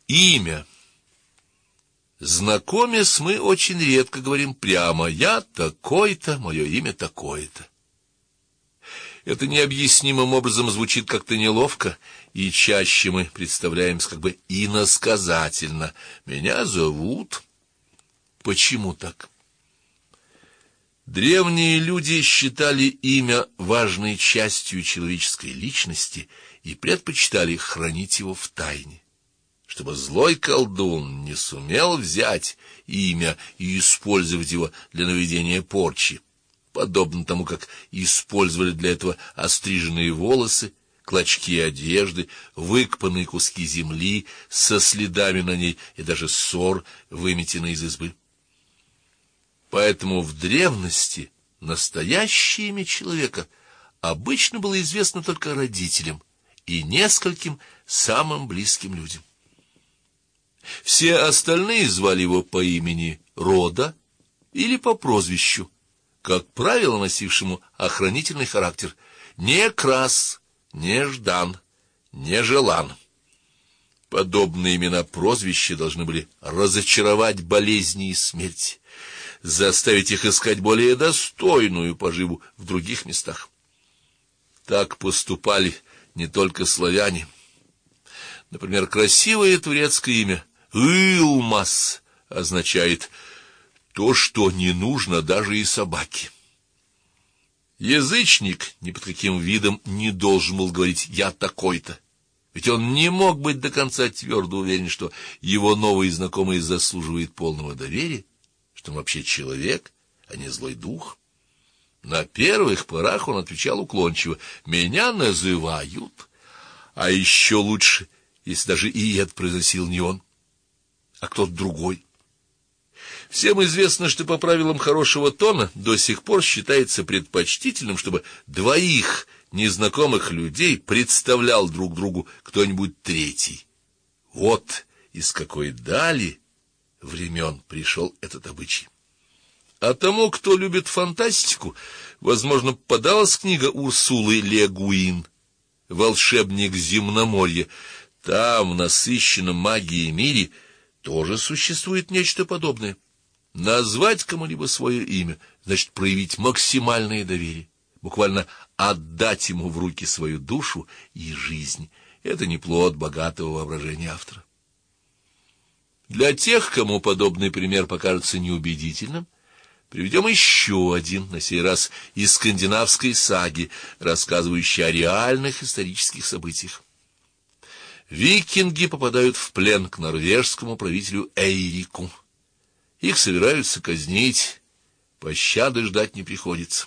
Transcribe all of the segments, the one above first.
Имя. Знакомясь, мы очень редко говорим прямо: «Я такой-то, мое имя такое-то». Это необъяснимым образом звучит как-то неловко, и чаще мы представляемся как бы иносказательно: «Меня зовут». Почему так? Древние люди считали имя важной частью человеческой личности и предпочитали хранить его в тайне, чтобы злой колдун не сумел взять имя и использовать его для наведения порчи, подобно тому, как использовали для этого остриженные волосы, клочки одежды, выкопанные куски земли со следами на ней и даже ссор, выметенный из избы. Поэтому в древности настоящее имя человека обычно было известно только родителям и нескольким самым близким людям. Все остальные звали его по имени рода или по прозвищу, как правило, носившему охранительный характер: не Крас, не Ждан, не Желан. Подобные имена-прозвища должны были разочаровать болезни и смерть, заставить их искать более достойную поживу в других местах. Так поступали не только славяне. Например, красивое турецкое имя Илмаз означает то, что не нужно даже и собаке. Язычник ни под каким видом не должен был говорить «я такой-то», ведь он не мог быть до конца твердо уверен, что его новый знакомый заслуживает полного доверия, что он вообще человек, а не злой дух. На первых порах он отвечал уклончиво: «Меня называют». А еще лучше, если даже и это произносил не он, а кто-то другой. Всем известно, что по правилам хорошего тона до сих пор считается предпочтительным, чтобы двоих незнакомых людей представлял друг другу кто-нибудь третий. Вот из какой дали времен пришел этот обычай. А тому, кто любит фантастику, возможно, попадалась книга Урсулы Ле Гуин «Волшебник земноморья». Там, в насыщенном магией мире, тоже существует нечто подобное. Назвать кому-либо свое имя значит проявить максимальное доверие, буквально отдать ему в руки свою душу и жизнь. Это не плод богатого воображения автора. Для тех, кому подобный пример покажется неубедительным, приведем еще один, на сей раз из скандинавской саги, рассказывающей о реальных исторических событиях. Викинги попадают в плен к норвежскому правителю Эйрику. Их собираются казнить, пощады ждать не приходится.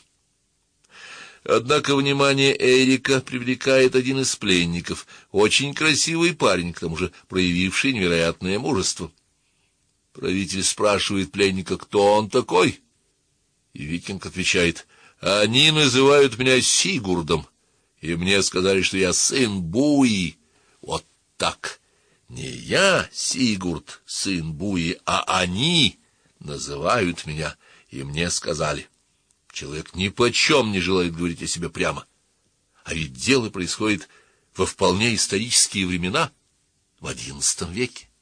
Однако внимание Эйрика привлекает один из пленников, очень красивый парень, к тому же проявивший невероятное мужество. Правитель спрашивает пленника, кто он такой, и викинг отвечает: «Они называют меня Сигурдом, и мне сказали, что я сын Буи». Вот так. Не я, Сигурд, сын Буи, а они называют меня, и мне сказали. Человек нипочем не желает говорить о себе прямо. А ведь дело происходит во вполне исторические времена, в XI веке.